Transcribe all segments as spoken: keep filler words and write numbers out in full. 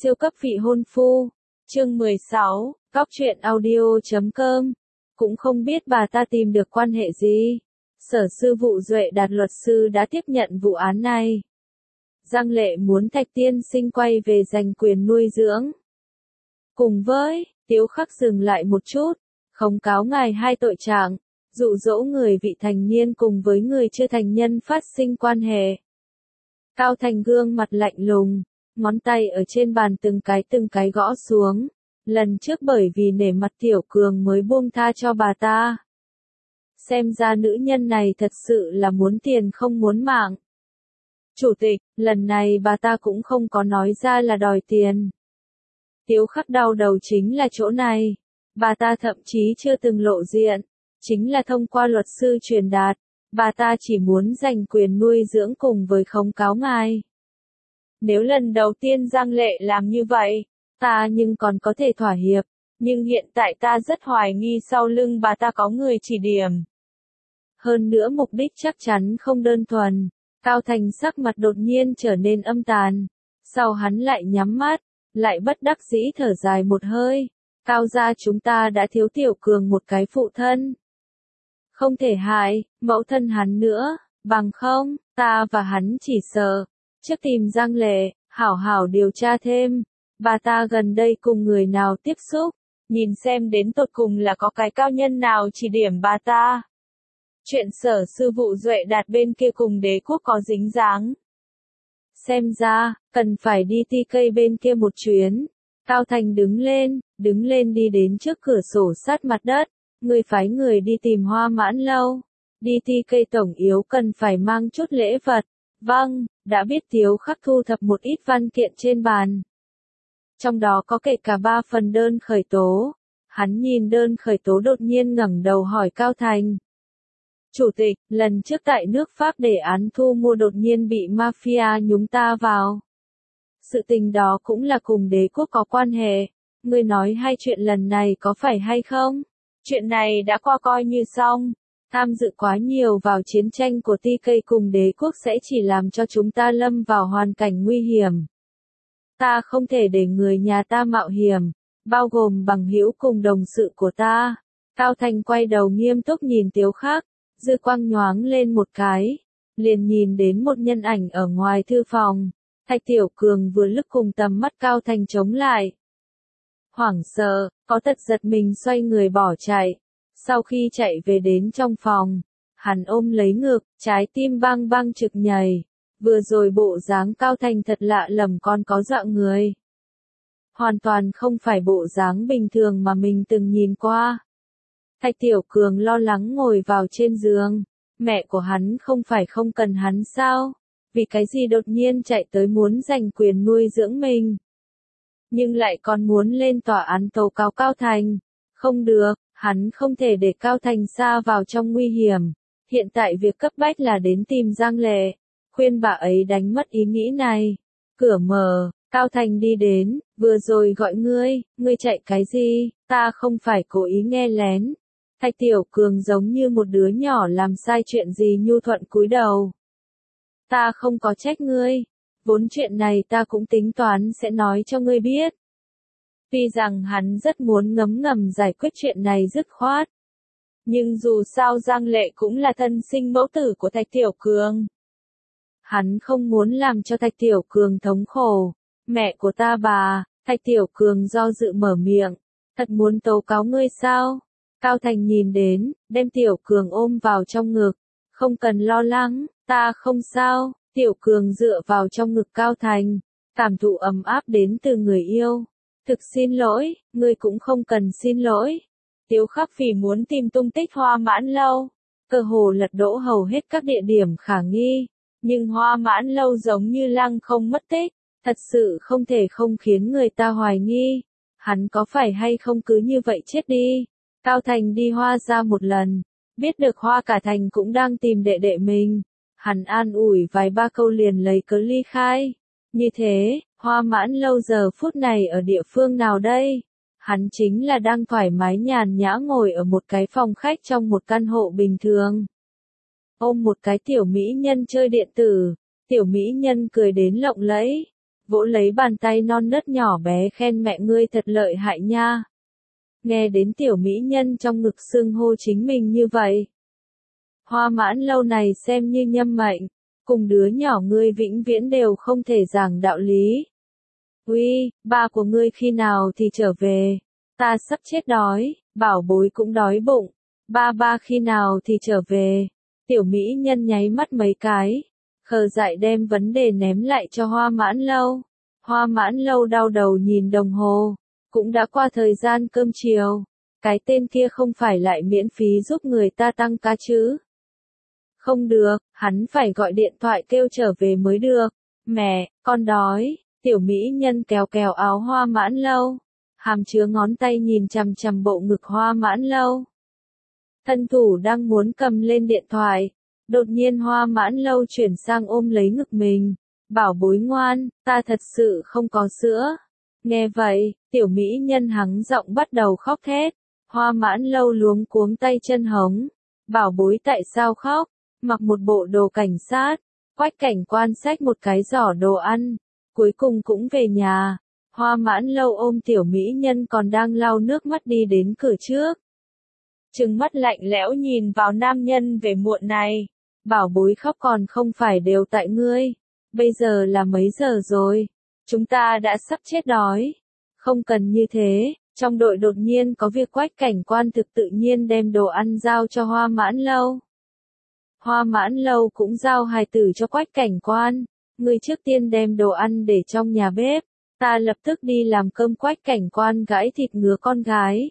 Siêu cấp vị hôn phu. Chương mười sáu, Cóc truyện audio chấm com. Cũng không biết bà ta tìm được quan hệ gì. Sở sư vụ Duệ Đạt luật sư đã tiếp nhận vụ án này. Giang Lệ muốn Thạch tiên sinh quay về giành quyền nuôi dưỡng. Cùng với, Tiếu Khắc dừng lại một chút, khống cáo ngài hai tội trạng, dụ dỗ người vị thành niên cùng với người chưa thành nhân phát sinh quan hệ. Cao Thành gương mặt lạnh lùng, ngón tay ở trên bàn từng cái từng cái gõ xuống, lần trước bởi vì nể mặt Tiểu Cường mới buông tha cho bà ta. Xem ra nữ nhân này thật sự là muốn tiền không muốn mạng. Chủ tịch, lần này bà ta cũng không có nói ra là đòi tiền. Tiếu Khắc đau đầu chính là chỗ này, bà ta thậm chí chưa từng lộ diện, chính là thông qua luật sư truyền đạt, bà ta chỉ muốn giành quyền nuôi dưỡng cùng với khống cáo ngài. Nếu lần đầu tiên Giang Lệ làm như vậy, ta nhưng còn có thể thỏa hiệp, nhưng hiện tại ta rất hoài nghi sau lưng bà ta có người chỉ điểm. Hơn nữa mục đích chắc chắn không đơn thuần. Cao Thành sắc mặt đột nhiên trở nên âm tàn, sau hắn lại nhắm mắt, lại bất đắc dĩ thở dài một hơi. Cao gia chúng ta đã thiếu Tiểu Cường một cái phụ thân. Không thể hại mẫu thân hắn nữa, bằng không, ta và hắn chỉ sợ. Trước tìm Giang Lệ, hảo hảo điều tra thêm, bà ta gần đây cùng người nào tiếp xúc, nhìn xem đến tột cùng là có cái cao nhân nào chỉ điểm bà ta. Chuyện sở sư vụ Duệ Đạt bên kia cùng đế quốc có dính dáng. Xem ra, cần phải đi ti cây bên kia một chuyến. Cao Thành đứng lên, đứng lên đi đến trước cửa sổ sát mặt đất. Người phái người đi tìm Hoa Mãn Lâu. Đi ti cây tổng yếu cần phải mang chút lễ vật. Vâng, đã biết. Tiếu Khắc thu thập một ít văn kiện trên bàn. Trong đó có kể cả ba phần đơn khởi tố. Hắn nhìn đơn khởi tố đột nhiên ngẩng đầu hỏi Cao Thành. Chủ tịch, lần trước tại nước Pháp đề án thu mua đột nhiên bị mafia nhúng ta vào. Sự tình đó cũng là cùng đế quốc có quan hệ. Ngươi nói hai chuyện lần này có phải hay không? Chuyện này đã qua coi như xong. Tham dự quá nhiều vào chiến tranh của ti cây cùng đế quốc sẽ chỉ làm cho chúng ta lâm vào hoàn cảnh nguy hiểm. Ta không thể để người nhà ta mạo hiểm, bao gồm bằng hữu cùng đồng sự của ta. Cao Thành quay đầu nghiêm túc nhìn Tiếu Khắc. Dư quang nhoáng lên một cái, liền nhìn đến một nhân ảnh ở ngoài thư phòng. Thạch Tiểu Cường vừa lúc cùng tầm mắt Cao Thành chống lại. Hoảng sợ, có tật giật mình xoay người bỏ chạy. Sau khi chạy về đến trong phòng, hắn ôm lấy ngực, trái tim bang bang trực nhảy. Vừa rồi bộ dáng Cao Thành thật lạ lẫm còn có dọa người. Hoàn toàn không phải bộ dáng bình thường mà mình từng nhìn qua. Thạch Tiểu Cường lo lắng ngồi vào trên giường. Mẹ của hắn không phải không cần hắn sao? Vì cái gì đột nhiên chạy tới muốn giành quyền nuôi dưỡng mình? Nhưng lại còn muốn lên tòa án tố cáo Cao Thành. Không được, hắn không thể để Cao Thành sa vào trong nguy hiểm. Hiện tại việc cấp bách là đến tìm Giang Lệ. Khuyên bà ấy đánh mất ý nghĩ này. Cửa mở, Cao Thành đi đến, vừa rồi gọi ngươi, ngươi chạy cái gì? Ta không phải cố ý nghe lén. Thạch Tiểu Cường giống như một đứa nhỏ làm sai chuyện gì nhu thuận cúi đầu. Ta không có trách ngươi, vốn chuyện này ta cũng tính toán sẽ nói cho ngươi biết. Tuy rằng hắn rất muốn ngấm ngầm giải quyết chuyện này dứt khoát. Nhưng dù sao Giang Lệ cũng là thân sinh mẫu tử của Thạch Tiểu Cường. Hắn không muốn làm cho Thạch Tiểu Cường thống khổ. Mẹ của ta bà, Thạch Tiểu Cường do dự mở miệng. Thật muốn tố cáo ngươi sao? Cao Thành nhìn đến, đem Tiểu Cường ôm vào trong ngực. Không cần lo lắng, ta không sao. Tiểu Cường dựa vào trong ngực Cao Thành. Cảm thụ ấm áp đến từ người yêu. Thực xin lỗi, ngươi cũng không cần xin lỗi. Tiếu Khắc vì muốn tìm tung tích Hoa Mãn Lâu. Cơ hồ lật đổ hầu hết các địa điểm khả nghi. Nhưng Hoa Mãn Lâu giống như lăng không mất tích. Thật sự không thể không khiến người ta hoài nghi. Hắn có phải hay không cứ như vậy chết đi. Cao Thành đi Hoa ra một lần, biết được Hoa cả thành cũng đang tìm đệ đệ mình. Hắn an ủi vài ba câu liền lấy cớ ly khai. Như thế, Hoa Mãn Lâu giờ phút này ở địa phương nào đây? Hắn chính là đang thoải mái nhàn nhã ngồi ở một cái phòng khách trong một căn hộ bình thường. Ôm một cái tiểu mỹ nhân chơi điện tử, tiểu mỹ nhân cười đến lộng lẫy. vỗ lấy bàn tay non nớt nhỏ bé khen mẹ ngươi thật lợi hại nha. Nghe đến tiểu mỹ nhân trong ngực xưng hô chính mình như vậy. Hoa Mãn Lâu này xem như nhâm mệnh, cùng đứa nhỏ ngươi vĩnh viễn đều không thể giảng đạo lý. Uy, ba của ngươi khi nào thì trở về, ta sắp chết đói, bảo bối cũng đói bụng, ba ba khi nào thì trở về. Tiểu mỹ nhân nháy mắt mấy cái, khờ dại đem vấn đề ném lại cho Hoa Mãn Lâu. Hoa Mãn Lâu đau đầu nhìn đồng hồ, cũng đã qua thời gian cơm chiều, cái tên kia không phải lại miễn phí giúp người ta tăng ca chứ. Không được, hắn phải gọi điện thoại kêu trở về mới được. Mẹ, con đói. Tiểu mỹ nhân kéo kéo áo Hoa Mãn Lâu, hàm chứa ngón tay nhìn chằm chằm bộ ngực Hoa Mãn Lâu. Thân thủ đang muốn cầm lên điện thoại, đột nhiên Hoa Mãn Lâu chuyển sang ôm lấy ngực mình. Bảo bối ngoan, ta thật sự không có sữa. Nghe vậy, tiểu mỹ nhân hắng giọng bắt đầu khóc thét. Hoa Mãn Lâu luống cuống tay chân hống. Bảo bối tại sao khóc? Mặc một bộ đồ cảnh sát, Quách Cảnh Quan xách một cái giỏ đồ ăn, cuối cùng cũng về nhà. Hoa Mãn Lâu ôm tiểu mỹ nhân còn đang lau nước mắt đi đến cửa trước. Trừng mắt lạnh lẽo nhìn vào nam nhân về muộn này. Bảo bối khóc còn không phải đều tại ngươi. Bây giờ là mấy giờ rồi? Chúng ta đã sắp chết đói. Không cần như thế. Trong đội đột nhiên có việc Quách Cảnh Quan thực tự nhiên đem đồ ăn giao cho Hoa Mãn Lâu. Hoa Mãn Lâu cũng giao hài tử cho Quách Cảnh Quan. Ngươi trước tiên đem đồ ăn để trong nhà bếp. Ta lập tức đi làm cơm. Quách Cảnh Quan gãi thịt ngứa con gái.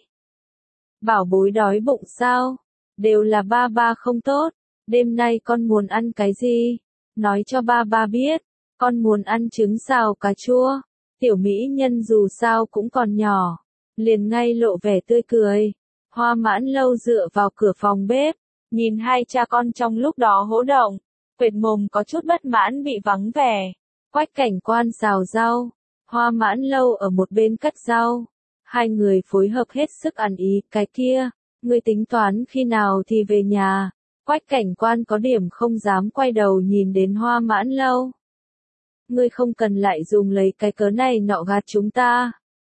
Bảo bối đói bụng sao? Đều là ba ba không tốt. Đêm nay con muốn ăn cái gì? Nói cho ba ba biết. Con muốn ăn trứng xào cà chua. Tiểu mỹ nhân dù sao cũng còn nhỏ, liền ngay lộ vẻ tươi cười. Hoa Mãn Lâu dựa vào cửa phòng bếp, nhìn hai cha con trong lúc đó hỗ động, quệt mồm có chút bất mãn bị vắng vẻ. Quách Cảnh Quan xào rau, Hoa Mãn Lâu ở một bên cắt rau. Hai người phối hợp hết sức ăn ý. Cái kia, ngươi tính toán khi nào thì về nhà? Quách Cảnh Quan có điểm không dám quay đầu nhìn đến Hoa Mãn Lâu. Ngươi không cần lại dùng lấy cái cớ này nọ gạt chúng ta.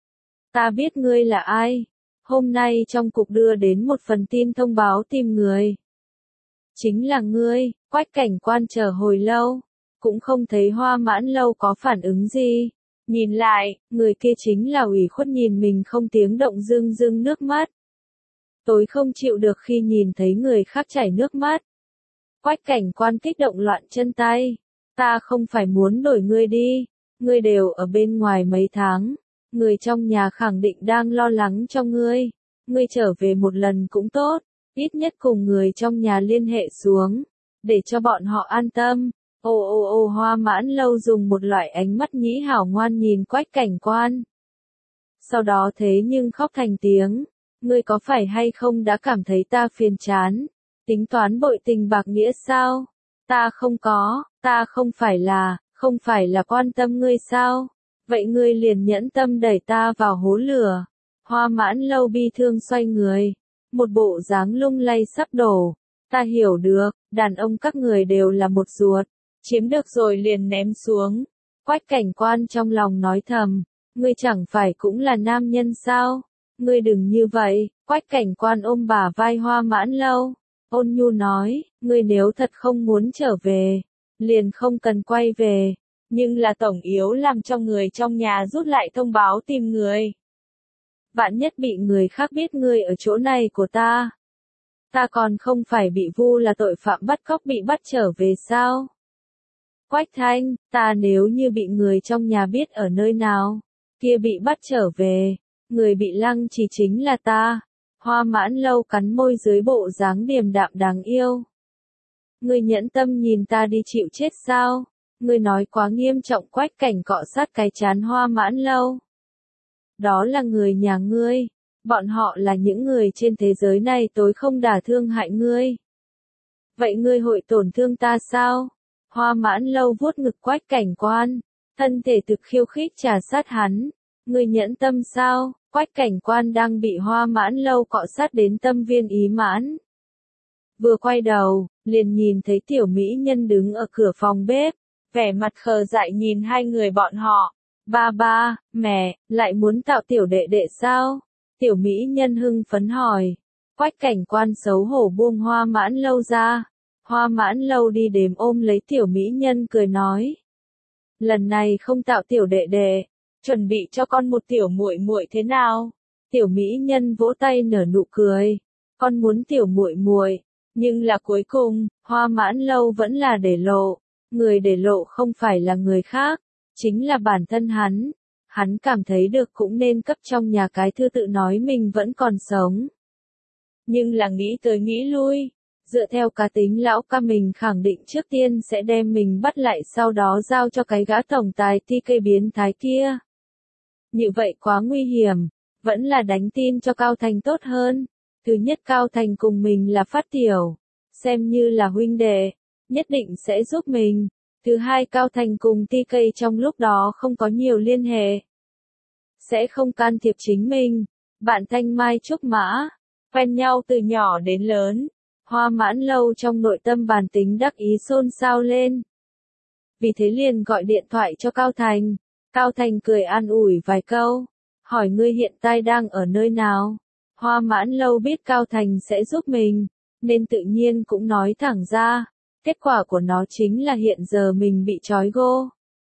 Ta biết ngươi là ai. Hôm nay trong cục đưa đến một phần tin thông báo tìm người. Chính là ngươi. Quách Cảnh Quan chờ hồi lâu, cũng không thấy Hoa Mãn Lâu có phản ứng gì. Nhìn lại, người kia chính là ủy khuất nhìn mình không tiếng động rưng rưng nước mắt. Tôi không chịu được khi nhìn thấy người khác chảy nước mắt. Quách Cảnh Quan kích động loạn chân tay. Ta không phải muốn đổi ngươi đi. Ngươi đều ở bên ngoài mấy tháng. Người trong nhà khẳng định đang lo lắng cho ngươi. Ngươi trở về một lần cũng tốt. Ít nhất cùng người trong nhà liên hệ xuống, để cho bọn họ an tâm. Ô ô ô Hoa Mãn Lâu dùng một loại ánh mắt nhĩ hảo ngoan nhìn Quách Cảnh Quan. Sau đó thế nhưng khóc thành tiếng. Ngươi có phải hay không đã cảm thấy ta phiền chán? Tính toán bội tình bạc nghĩa sao? Ta không có, ta không phải là, không phải là quan tâm ngươi sao? Vậy ngươi liền nhẫn tâm đẩy ta vào hố lửa. Hoa Mãn Lâu bi thương xoay người, một bộ dáng lung lay sắp đổ. Ta hiểu được, đàn ông các người đều là một ruột, chiếm được rồi liền ném xuống. Quách Cảnh Quan trong lòng nói thầm, ngươi chẳng phải cũng là nam nhân sao? Ngươi đừng như vậy. Quách Cảnh Quan ôm bả vai Hoa Mãn Lâu, ôn nhu nói, ngươi nếu thật không muốn trở về, liền không cần quay về. Nhưng là tổng yếu làm cho người trong nhà rút lại thông báo tìm người. Vạn nhất bị người khác biết ngươi ở chỗ này của ta. Ta còn không phải bị vu là tội phạm bắt cóc bị bắt trở về sao? Quách Thanh, ta nếu như bị người trong nhà biết ở nơi nào, kia bị bắt trở về, người bị lăng chỉ chính là ta. Hoa Mãn Lâu cắn môi dưới bộ dáng điềm đạm đáng yêu. Ngươi nhẫn tâm nhìn ta đi chịu chết sao? Ngươi nói quá nghiêm trọng. Quách Cảnh cọ sát cái chán Hoa Mãn Lâu. Đó là người nhà ngươi. Bọn họ là những người trên thế giới này tối không đả thương hại ngươi. Vậy ngươi hội tổn thương ta sao? Hoa Mãn Lâu vuốt ngực Quách Cảnh Quan, thân thể thực khiêu khích trà sát hắn. Ngươi nhẫn tâm sao? Quách Cảnh Quan đang bị Hoa Mãn Lâu cọ sát đến tâm viên ý mãn. Vừa quay đầu, liền nhìn thấy tiểu mỹ nhân đứng ở cửa phòng bếp, vẻ mặt khờ dại nhìn hai người bọn họ. Ba ba, mẹ, lại muốn tạo tiểu đệ đệ sao? Tiểu mỹ nhân hưng phấn hỏi. Quách cảnh quan xấu hổ buông Hoa Mãn Lâu ra. Hoa Mãn Lâu đi đếm ôm lấy tiểu mỹ nhân cười nói. Lần này không tạo tiểu đệ đệ, chuẩn bị cho con một tiểu muội muội thế nào? Tiểu mỹ nhân vỗ tay nở nụ cười. Con muốn tiểu muội muội, nhưng là cuối cùng, Hoa Mãn Lâu vẫn là để lộ. Người để lộ không phải là người khác, chính là bản thân hắn. Hắn cảm thấy được cũng nên cấp trong nhà cái thư tự nói mình vẫn còn sống. Nhưng là nghĩ tới nghĩ lui, dựa theo cá tính lão ca mình khẳng định trước tiên sẽ đem mình bắt lại sau đó giao cho cái gã tổng tài ti cây biến thái kia. Như vậy quá nguy hiểm, vẫn là đánh tin cho Cao Thành tốt hơn. Thứ nhất Cao Thành cùng mình là phát tiểu, xem như là huynh đệ, nhất định sẽ giúp mình. Thứ hai Cao Thành cùng ti cây trong lúc đó không có nhiều liên hệ, sẽ không can thiệp chính mình. Bạn thanh mai trúc mã, quen nhau từ nhỏ đến lớn. Hoa Mãn Lâu trong nội tâm bản tính đắc ý xôn xao lên. Vì thế liền gọi điện thoại cho Cao Thành. Cao Thành cười an ủi vài câu, hỏi ngươi hiện tại đang ở nơi nào. Hoa Mãn Lâu biết Cao Thành sẽ giúp mình, nên tự nhiên cũng nói thẳng ra. Kết quả của nó chính là hiện giờ mình bị trói gô.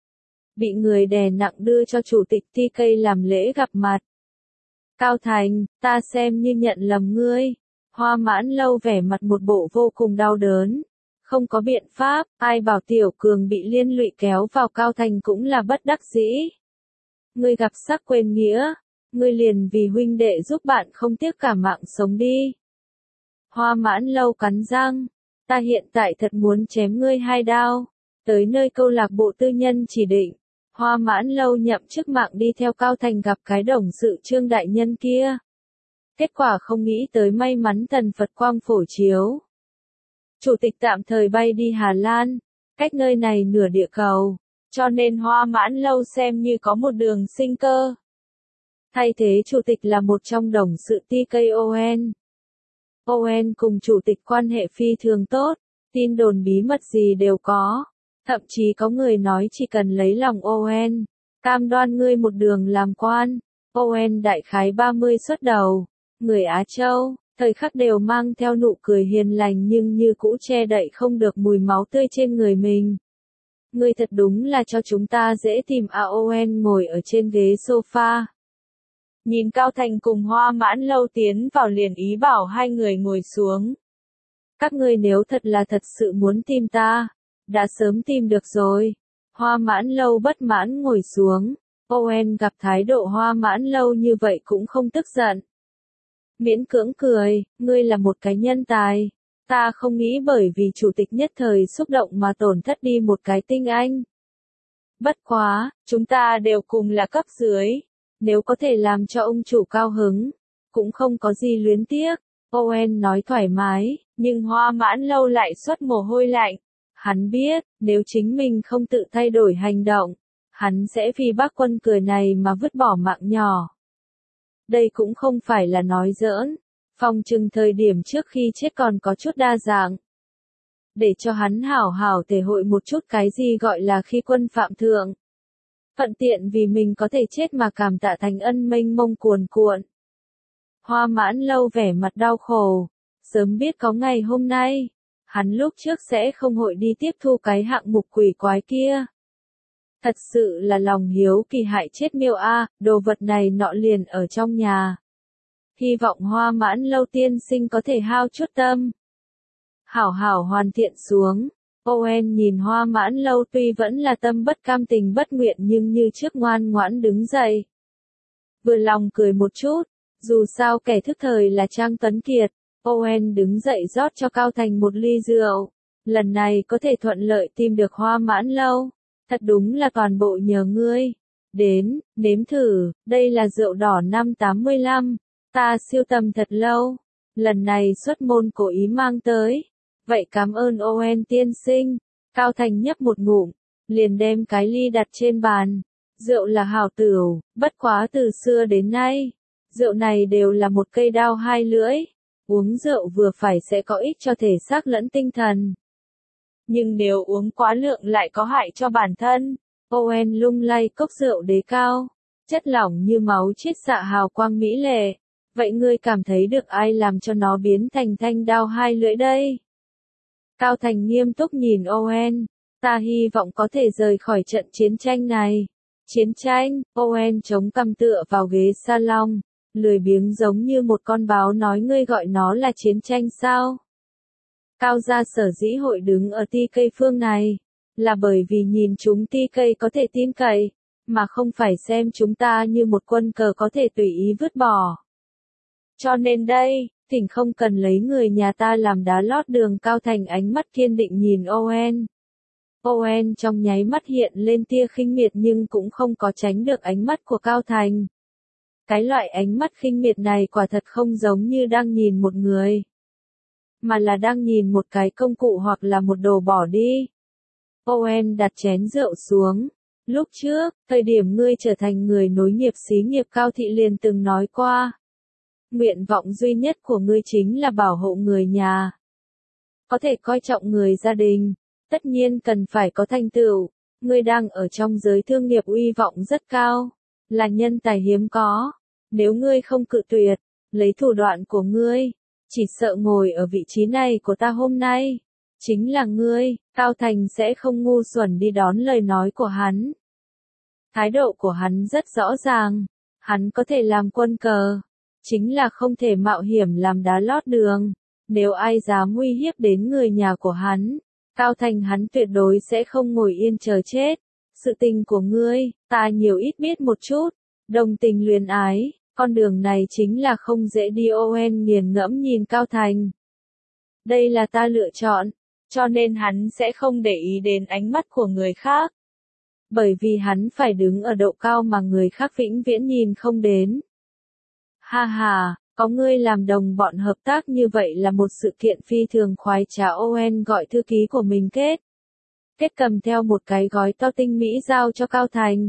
Bị người đè nặng đưa cho chủ tịch ti cây làm lễ gặp mặt. Cao Thành, ta xem như nhận lầm ngươi. Hoa Mãn Lâu vẻ mặt một bộ vô cùng đau đớn. Không có biện pháp, ai bảo Tiểu Cường bị liên lụy kéo vào Cao Thành cũng là bất đắc dĩ. Ngươi gặp sắc quên nghĩa, ngươi liền vì huynh đệ giúp bạn không tiếc cả mạng sống đi. Hoa Mãn Lâu cắn răng, ta hiện tại thật muốn chém ngươi hai đao. Tới nơi câu lạc bộ tư nhân chỉ định, Hoa Mãn Lâu nhậm chức mạng đi theo Cao Thành gặp cái đồng sự Trương đại nhân kia. Kết quả không nghĩ tới may mắn thần Phật quang phổ chiếu. Chủ tịch tạm thời bay đi Hà Lan, cách nơi này nửa địa cầu, cho nên Hoa Mãn Lâu xem như có một đường sinh cơ. Thay thế chủ tịch là một trong đồng sự tê ca o en. o en cùng chủ tịch quan hệ phi thường tốt, tin đồn bí mật gì đều có. Thậm chí có người nói chỉ cần lấy lòng o en, cam đoan ngươi một đường làm quan. o en đại khái ba mươi xuất đầu, người Á Châu, thời khắc đều mang theo nụ cười hiền lành nhưng như cũ che đậy không được mùi máu tươi trên người mình. Ngươi thật đúng là cho chúng ta dễ tìm à. o en ngồi ở trên ghế sofa. Nhìn Cao Thành cùng Hoa Mãn Lâu tiến vào liền ý bảo hai người ngồi xuống. Các ngươi nếu thật là thật sự muốn tìm ta, đã sớm tìm được rồi. Hoa Mãn Lâu bất mãn ngồi xuống. o en gặp thái độ Hoa Mãn Lâu như vậy cũng không tức giận. Miễn cưỡng cười, ngươi là một cái nhân tài. Ta không nghĩ bởi vì chủ tịch nhất thời xúc động mà tổn thất đi một cái tinh anh. Bất quá, chúng ta đều cùng là cấp dưới. Nếu có thể làm cho ông chủ cao hứng, cũng không có gì luyến tiếc. o en nói thoải mái, nhưng Hoa Mãn Lâu lại xuất mồ hôi lạnh. Hắn biết, nếu chính mình không tự thay đổi hành động, hắn sẽ vì bác quân cười này mà vứt bỏ mạng nhỏ. Đây cũng không phải là nói giỡn, phòng trừng thời điểm trước khi chết còn có chút đa dạng. Để cho hắn hảo hảo thể hội một chút cái gì gọi là khi quân phạm thượng. Thuận tiện vì mình có thể chết mà cảm tạ thành ân mênh mông cuồn cuộn. Hoa Mãn Lâu vẻ mặt đau khổ, sớm biết có ngày hôm nay, hắn lúc trước sẽ không hội đi tiếp thu cái hạng mục quỷ quái kia. Thật sự là lòng hiếu kỳ hại chết miêu a, đồ vật này nọ liền ở trong nhà. Hy vọng Hoa Mãn Lâu tiên sinh có thể hao chút tâm. Hảo hảo hoàn thiện xuống. o en nhìn Hoa Mãn Lâu tuy vẫn là tâm bất cam tình bất nguyện nhưng như trước ngoan ngoãn đứng dậy. Vừa lòng cười một chút, dù sao kẻ thức thời là Trang Tuấn Kiệt. o en đứng dậy rót cho Cao Thành một ly rượu. Lần này có thể thuận lợi tìm được Hoa Mãn Lâu. Thật đúng là toàn bộ nhờ ngươi. Đến, nếm thử, đây là rượu đỏ năm tám mươi lăm. Ta siêu tầm thật lâu. Lần này xuất môn cố ý mang tới. Vậy cảm ơn o en tiên sinh. Cao Thành nhấp một ngụm, liền đem cái ly đặt trên bàn. Rượu là hảo tửu, bất quá từ xưa đến nay. Rượu này đều là một cây đao hai lưỡi. Uống rượu vừa phải sẽ có ích cho thể xác lẫn tinh thần. nhưng nếu uống quá lượng lại có hại cho bản thân. Owen lung lay cốc rượu đế cao, chất lỏng như máu chiết xạ hào quang mỹ lệ. Vậy ngươi cảm thấy được ai làm cho nó biến thành thanh đao hai lưỡi đây? Cao Thành nghiêm túc nhìn Owen, ta hy vọng có thể rời khỏi trận chiến tranh này. Chiến tranh, Owen chống cằm tựa vào ghế salon, lười biếng giống như một con báo nói ngươi gọi nó là chiến tranh sao? Cao gia sở dĩ hội đứng ở ti cây phương này, là bởi vì nhìn chúng ti cây có thể tin cậy, mà không phải xem chúng ta như một quân cờ có thể tùy ý vứt bỏ. Cho nên đây, thỉnh không cần lấy người nhà ta làm đá lót đường. Cao Thành ánh mắt kiên định nhìn Owen. Owen trong nháy mắt hiện lên tia khinh miệt nhưng cũng không có tránh được ánh mắt của Cao Thành. Cái loại ánh mắt khinh miệt này quả thật không giống như đang nhìn một người, mà là đang nhìn một cái công cụ hoặc là một đồ bỏ đi. Owen đặt chén rượu xuống. Lúc trước, thời điểm ngươi trở thành người nối nghiệp xí nghiệp Cao Thị liền từng nói qua. Nguyện vọng duy nhất của ngươi chính là bảo hộ người nhà. Có thể coi trọng người gia đình, tất nhiên cần phải có thành tựu. Ngươi đang ở trong giới thương nghiệp uy vọng rất cao, là nhân tài hiếm có. Nếu ngươi không cự tuyệt, lấy thủ đoạn của ngươi, chỉ sợ ngồi ở vị trí này của ta hôm nay, chính là ngươi. Cao Thành sẽ không ngu xuẩn đi đón lời nói của hắn. Thái độ của hắn rất rõ ràng, hắn có thể làm quân cờ, chính là không thể mạo hiểm làm đá lót đường. Nếu ai dám uy hiếp đến người nhà của hắn, Cao Thành hắn tuyệt đối sẽ không ngồi yên chờ chết. Sự tình của ngươi, ta nhiều ít biết một chút, đồng tình luyến ái, con đường này chính là không dễ đi. Owen nghiền ngẫm nhìn Cao Thành. Đây là ta lựa chọn, cho nên hắn sẽ không để ý đến ánh mắt của người khác. Bởi vì hắn phải đứng ở độ cao mà người khác vĩnh viễn nhìn không đến. Ha ha, có ngươi làm đồng bọn hợp tác như vậy là một sự kiện phi thường khoái trá. Owen gọi thư ký của mình kết. Kết cầm theo một cái gói to tinh mỹ giao cho Cao Thành.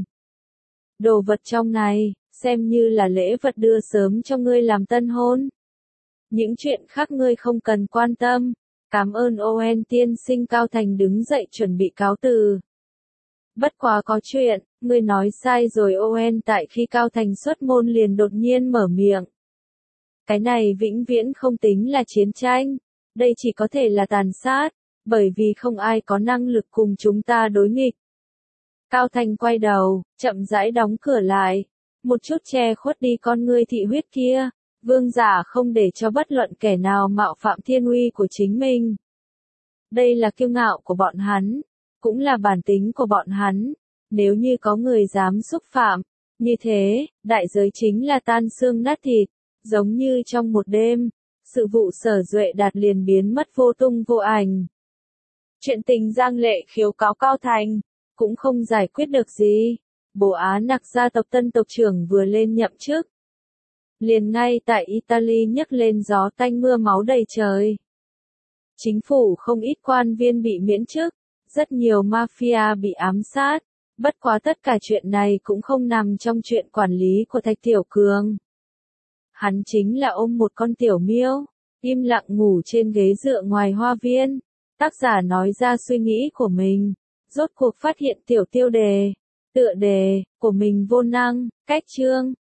Đồ vật trong này, xem như là lễ vật đưa sớm cho ngươi làm tân hôn. Những chuyện khác ngươi không cần quan tâm. Cảm ơn Owen tiên sinh. Cao Thành đứng dậy chuẩn bị cáo từ. Bất quá có chuyện, ngươi nói sai rồi. Owen tại khi Cao Thành xuất môn liền đột nhiên mở miệng. Cái này vĩnh viễn không tính là chiến tranh, đây chỉ có thể là tàn sát, bởi vì không ai có năng lực cùng chúng ta đối nghịch. Cao Thành quay đầu, chậm rãi đóng cửa lại, một chút che khuất đi con ngươi thị huyết kia. Vương giả không để cho bất luận kẻ nào mạo phạm thiên uy của chính mình. Đây là kiêu ngạo của bọn hắn, cũng là bản tính của bọn hắn. Nếu như có người dám xúc phạm, như thế, đại giới chính là tan xương nát thịt. Giống như trong một đêm, sự vụ Sở Duệ Đạt liền biến mất vô tung vô ảnh. Chuyện tình Giang Lệ khiếu cáo Cao Thành, cũng không giải quyết được gì. Bồ Á Nặc gia tộc tân tộc trưởng vừa lên nhậm chức, liền ngay tại Italy nhấc lên gió tanh mưa máu đầy trời. Chính phủ không ít quan viên bị miễn chức, rất nhiều mafia bị ám sát. Bất quá tất cả chuyện này cũng không nằm trong chuyện quản lý của Thạch Tiểu Cường. Hắn chính là ôm một con tiểu miêu, im lặng ngủ trên ghế dựa ngoài hoa viên. Tác giả nói ra suy nghĩ của mình, rốt cuộc phát hiện tiểu tiêu đề, tựa đề, của mình vô năng, cách chương.